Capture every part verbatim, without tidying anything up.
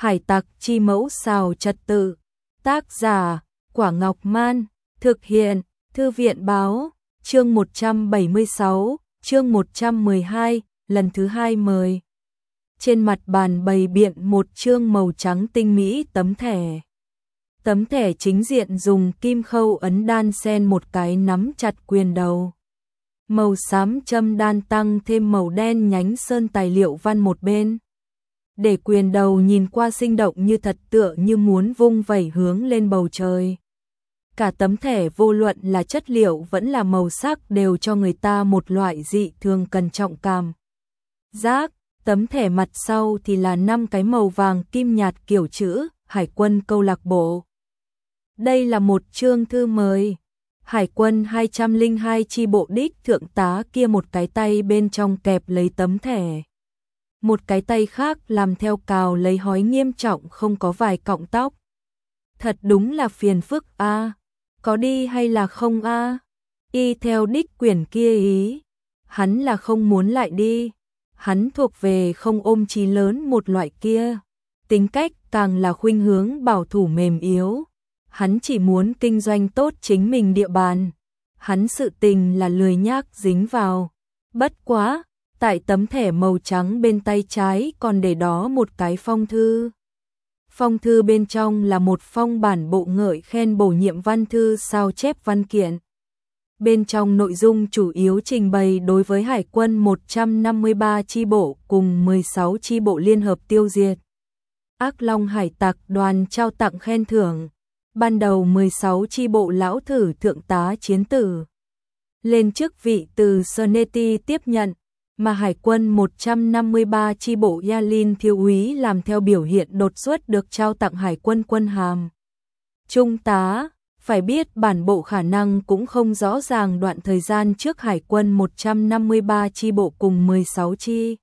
Hải tặc chi mẫu xào trật tự. Tác giả Quả Ngọc Man. Thực hiện Thư viện báo. Chương một trăm bảy mươi sáu, chương một trăm mười hai, lần thứ hai mời. Trên mặt bàn bày biện một chương màu trắng tinh mỹ tấm thẻ. Tấm thẻ chính diện dùng kim khâu ấn đan xen một cái nắm chặt quyền đầu. Màu xám châm đan tăng thêm màu đen nhánh sơn tài liệu văn một bên. Để quyền đầu nhìn qua sinh động như thật, tựa như muốn vung vẩy hướng lên bầu trời. Cả tấm thẻ vô luận là chất liệu vẫn là màu sắc đều cho người ta một loại dị thường cẩn trọng cảm giác. Tấm thẻ mặt sau thì là năm cái màu vàng kim nhạt kiểu chữ Hải quân câu lạc bộ. Đây là một chương thư mời. Hải quân hai trăm lẻ hai chi bộ đích thượng tá kia một cái tay bên trong kẹp lấy tấm thẻ. Một cái tay khác làm theo cào lấy hói nghiêm trọng không có vài cọng tóc. Thật đúng là phiền phức a. À. Có đi hay là không a? À? Y theo đích quyển kia ý. Hắn là không muốn lại đi. Hắn thuộc về không ôm chí lớn một loại kia. Tính cách càng là khuynh hướng bảo thủ mềm yếu. Hắn chỉ muốn kinh doanh tốt chính mình địa bàn. Hắn sự tình là lười nhác dính vào. Bất quá, tại tấm thẻ màu trắng bên tay trái còn để đó một cái phong thư. Phong thư bên trong là một phong bản bộ ngợi khen bổ nhiệm văn thư sao chép văn kiện. Bên trong nội dung chủ yếu trình bày đối với Hải quân một trăm năm mươi ba chi bộ cùng mười sáu chi bộ liên hợp tiêu diệt Ác Long hải tặc đoàn trao tặng khen thưởng. Ban đầu mười sáu chi bộ lão thử thượng tá chiến tử lên chức vị từ Serneti tiếp nhận, mà Hải quân một trăm năm mươi ba chi bộ Yalin thiếu úy làm theo biểu hiện đột xuất được trao tặng Hải quân quân hàm trung tá. Phải biết bản bộ khả năng cũng không rõ ràng đoạn thời gian trước Hải quân một trăm năm mươi ba chi bộ cùng mười sáu chi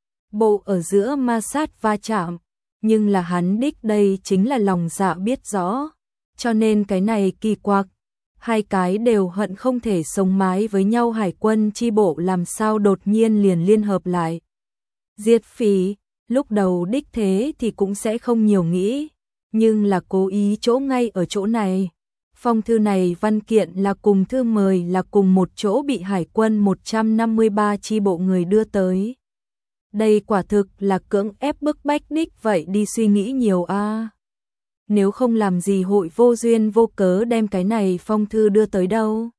bộ ở giữa ma sát va chạm, nhưng là hắn đích đây chính là lòng dạ biết rõ, cho nên cái này kỳ quặc. Hai cái đều hận không thể sống mái với nhau Hải quân chi bộ làm sao đột nhiên liền liên hợp lại. Diệt Phỉ, lúc đầu đích thế thì cũng sẽ không nhiều nghĩ, nhưng là cố ý chỗ ngay ở chỗ này. Phong thư này văn kiện là cùng thư mời là cùng một chỗ bị Hải quân một trăm năm mươi ba chi bộ người đưa tới. Đây quả thực là cưỡng ép bức bách đích vậy đi suy nghĩ nhiều a. À. Nếu không làm gì hội vô duyên vô cớ đem cái này phong thư đưa tới đâu.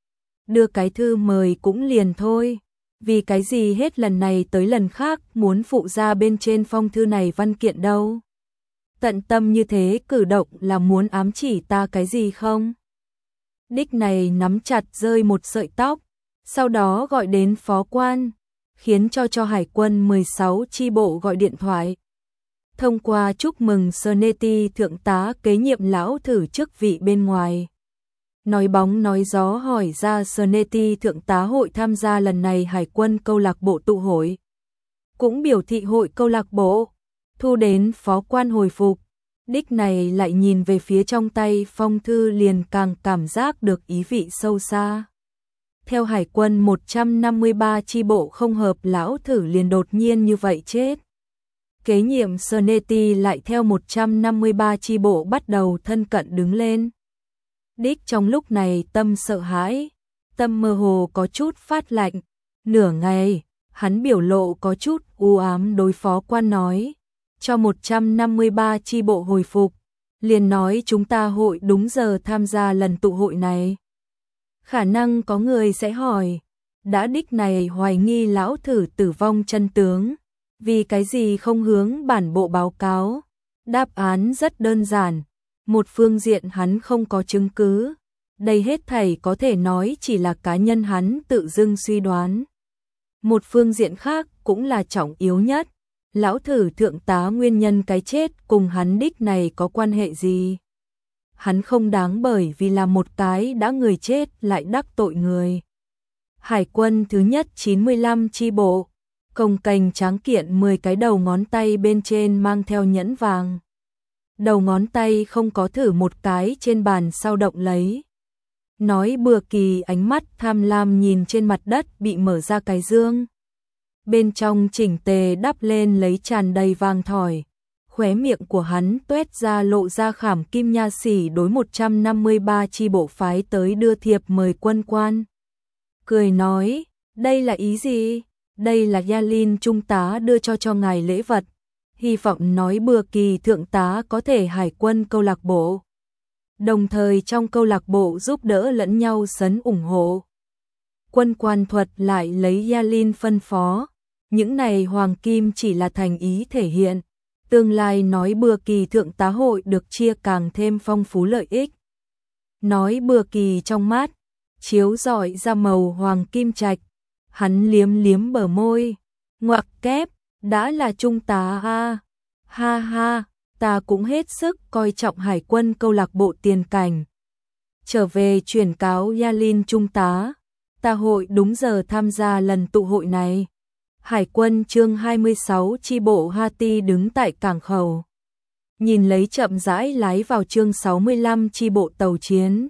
Đưa cái thư mời cũng liền thôi. Vì cái gì hết lần này tới lần khác muốn phụ ra bên trên phong thư này văn kiện đâu. Tận tâm như thế cử động là muốn ám chỉ ta cái gì không? Đích này nắm chặt rơi một sợi tóc, sau đó gọi đến phó quan, khiến cho cho Hải quân mười sáu chi bộ gọi điện thoại. Thông qua chúc mừng Serneti thượng tá kế nhiệm lão thử chức vị bên ngoài. Nói bóng nói gió hỏi ra Serneti thượng tá hội tham gia lần này Hải quân câu lạc bộ tụ hội. Cũng biểu thị hội câu lạc bộ. Thu đến phó quan hồi phục, đích này lại nhìn về phía trong tay phong thư liền càng cảm giác được ý vị sâu xa. Theo Hải quân một trăm năm mươi ba chi bộ không hợp lão thử liền đột nhiên như vậy chết. Kế nhiệm Serneti lại theo một trăm năm mươi ba chi bộ bắt đầu thân cận đứng lên. Đích trong lúc này tâm sợ hãi, tâm mơ hồ có chút phát lạnh, nửa ngày, hắn biểu lộ có chút u ám đối phó quan nói. Cho một trăm năm mươi ba chi bộ hồi phục, liền nói chúng ta hội đúng giờ tham gia lần tụ hội này. Khả năng có người sẽ hỏi, đã đích này hoài nghi lão thử tử vong chân tướng, vì cái gì không hướng bản bộ báo cáo? Đáp án rất đơn giản, một phương diện hắn không có chứng cứ, đây hết thảy có thể nói chỉ là cá nhân hắn tự dưng suy đoán. Một phương diện khác cũng là trọng yếu nhất. Lão thử thượng tá nguyên nhân cái chết cùng hắn đích này có quan hệ gì? Hắn không đáng bởi vì là một cái đã người chết lại đắc tội người. Hải quân thứ nhất chín mươi lăm chi bộ, cồng kềnh tráng kiện mười cái đầu ngón tay bên trên mang theo nhẫn vàng. Đầu ngón tay không có thử một cái trên bàn sao động lấy. Nói bừa kỳ ánh mắt tham lam nhìn trên mặt đất bị mở ra cái dương. Bên trong chỉnh tề đắp lên lấy tràn đầy vàng thỏi, khóe miệng của hắn tuét ra lộ ra khảm kim nha xỉ đối một trăm năm mươi ba chi bộ phái tới đưa thiệp mời quân quan. Cười nói, đây là ý gì? Đây là Yalin trung tá đưa cho cho ngài lễ vật. Hy vọng nói Bừa Kỳ thượng tá có thể hải quân câu lạc bộ. Đồng thời trong câu lạc bộ giúp đỡ lẫn nhau sấn ủng hộ. Quân quan thuật lại lấy Yalin phân phó. Những này hoàng kim chỉ là thành ý thể hiện. Tương lai nói Bừa Kỳ thượng tá hội được chia càng thêm phong phú lợi ích. Nói Bừa Kỳ trong mắt, chiếu rọi ra màu hoàng kim trạch. Hắn liếm liếm bờ môi, ngoặc kép, đã là trung tá a. Ha ha, ta cũng hết sức coi trọng hải quân câu lạc bộ tiền cảnh. Trở về truyền cáo Yalin trung tá, ta hội đúng giờ tham gia lần tụ hội này. Hải quân chương hai mươi sáu chi bộ Hati đứng tại cảng khẩu. Nhìn lấy chậm rãi lái vào chương sáu mươi lăm chi bộ tàu chiến.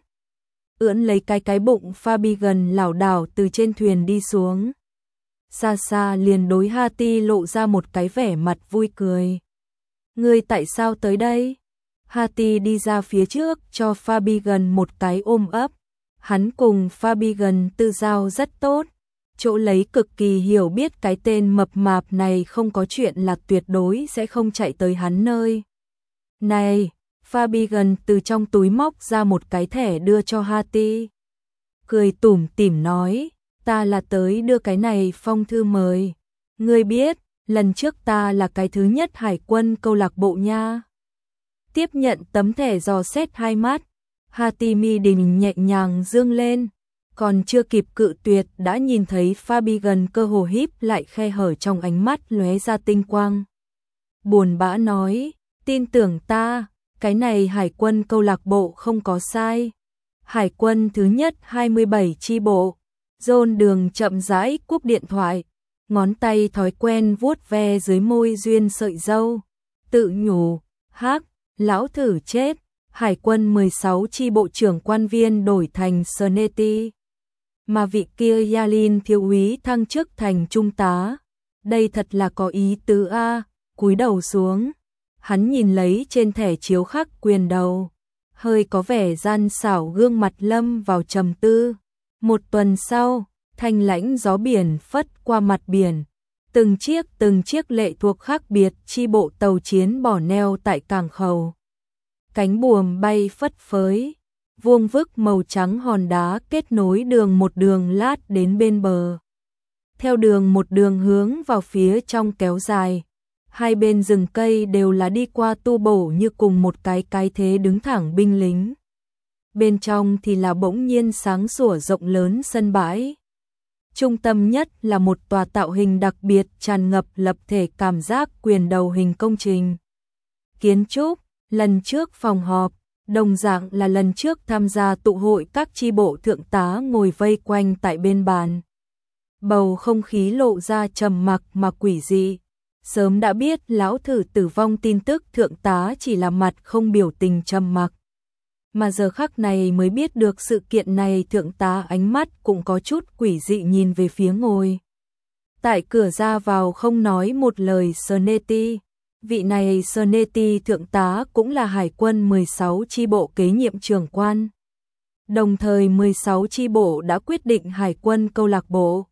Ưỡn lấy cái cái bụng Fabian lảo đảo từ trên thuyền đi xuống. Xa xa liền đối Hati lộ ra một cái vẻ mặt vui cười. Ngươi tại sao tới đây? Hati đi ra phía trước cho Fabian một cái ôm ấp. Hắn cùng Fabian tư giao rất tốt. Chỗ lấy cực kỳ hiểu biết cái tên mập mạp này không có chuyện là tuyệt đối sẽ không chạy tới hắn nơi. Này, Fabian từ trong túi móc ra một cái thẻ đưa cho Hati. Cười tủm tỉm nói, ta là tới đưa cái này phong thư mời. Ngươi biết, lần trước ta là cái thứ nhất hải quân câu lạc bộ nha. Tiếp nhận tấm thẻ dò xét hai mắt, Hati mi đình nhẹ nhàng dương lên. Còn chưa kịp cự tuyệt đã nhìn thấy Fabian cơ hồ híp lại khe hở trong ánh mắt lóe ra tinh quang. Buồn bã nói, tin tưởng ta, cái này hải quân câu lạc bộ không có sai. Hải quân thứ nhất hai mươi bảy chi bộ. John Đường chậm rãi cúp điện thoại, ngón tay thói quen vuốt ve dưới môi duyên sợi râu. Tự nhủ, hắc, lão thử chết, hải quân mười sáu chi bộ trưởng quan viên đổi thành Sneti. Mà vị kia Yalin thiếu úy thăng chức thành trung tá. Đây thật là có ý tứ a. Cúi đầu xuống, hắn nhìn lấy trên thẻ chiếu khắc quyền đầu, hơi có vẻ gian xảo gương mặt lâm vào trầm tư. Một tuần sau, thanh lãnh gió biển phất qua mặt biển, từng chiếc từng chiếc lệ thuộc khác biệt chi bộ tàu chiến bỏ neo tại cảng khẩu. Cánh buồm bay phất phới, vuông vức màu trắng hòn đá kết nối đường một đường lát đến bên bờ. Theo đường một đường hướng vào phía trong kéo dài, hai bên rừng cây đều là đi qua tu bổ như cùng một cái cái thế đứng thẳng binh lính. Bên trong thì là bỗng nhiên sáng sủa rộng lớn sân bãi. Trung tâm nhất là một tòa tạo hình đặc biệt tràn ngập lập thể cảm giác quyền đầu hình công trình. Kiến trúc, lần trước phòng họp, đồng dạng là lần trước tham gia tụ hội các chi bộ thượng tá ngồi vây quanh tại bên bàn. Bầu không khí lộ ra trầm mặc mà quỷ dị. Sớm đã biết lão thử tử vong tin tức thượng tá chỉ là mặt không biểu tình trầm mặc. Mà giờ khắc này mới biết được sự kiện này thượng tá ánh mắt cũng có chút quỷ dị nhìn về phía ngồi. Tại cửa ra vào không nói một lời Sneti. Vị này Sneti thượng tá cũng là hải quân mười sáu chi bộ kế nhiệm trưởng quan. Đồng thời mười sáu chi bộ đã quyết định hải quân câu lạc bộ.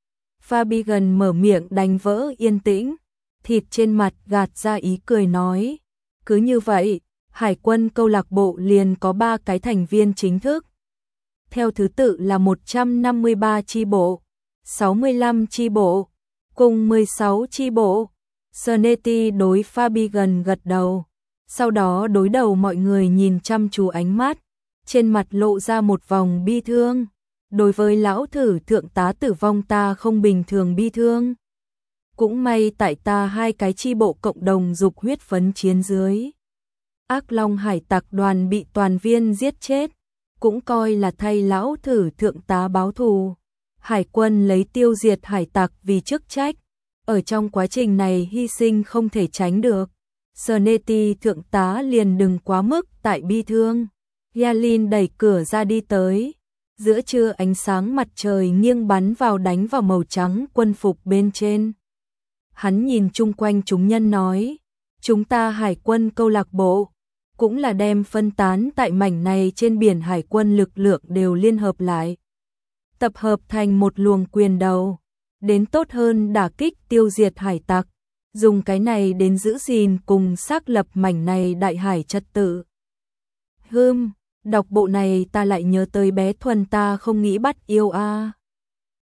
Fabian mở miệng đánh vỡ yên tĩnh, thịt trên mặt gạt ra ý cười nói. Cứ như vậy, hải quân câu lạc bộ liền có ba cái thành viên chính thức. Theo thứ tự là một trăm năm mươi ba chi bộ, sáu mươi lăm chi bộ, cùng mười sáu chi bộ. Sneti đối Fabian gật đầu, sau đó đối đầu mọi người nhìn chăm chú ánh mắt, trên mặt lộ ra một vòng bi thương. Đối với lão thử thượng tá tử vong ta không bình thường bi thương. Cũng may tại ta hai cái chi bộ cộng đồng dục huyết phấn chiến dưới. Ác Long hải tặc đoàn bị toàn viên giết chết, cũng coi là thay lão thử thượng tá báo thù. Hải quân lấy tiêu diệt hải tặc vì chức trách. Ở trong quá trình này hy sinh không thể tránh được. Sneti thượng tá liền đừng quá mức tại bi thương. Yalin đẩy cửa ra đi tới. Giữa trưa ánh sáng mặt trời nghiêng bắn vào đánh vào màu trắng quân phục bên trên. Hắn nhìn chung quanh chúng nhân nói, Chúng ta hải quân câu lạc bộ, cũng là đem phân tán tại mảnh này trên biển hải quân lực lượng đều liên hợp lại. Tập hợp thành một luồng quyền đầu, đến tốt hơn đả kích tiêu diệt hải tặc, dùng cái này đến giữ gìn cùng xác lập mảnh này đại hải trật tự. Hừm, đọc bộ này ta lại nhớ tới bé Thuần ta không nghĩ bắt yêu a.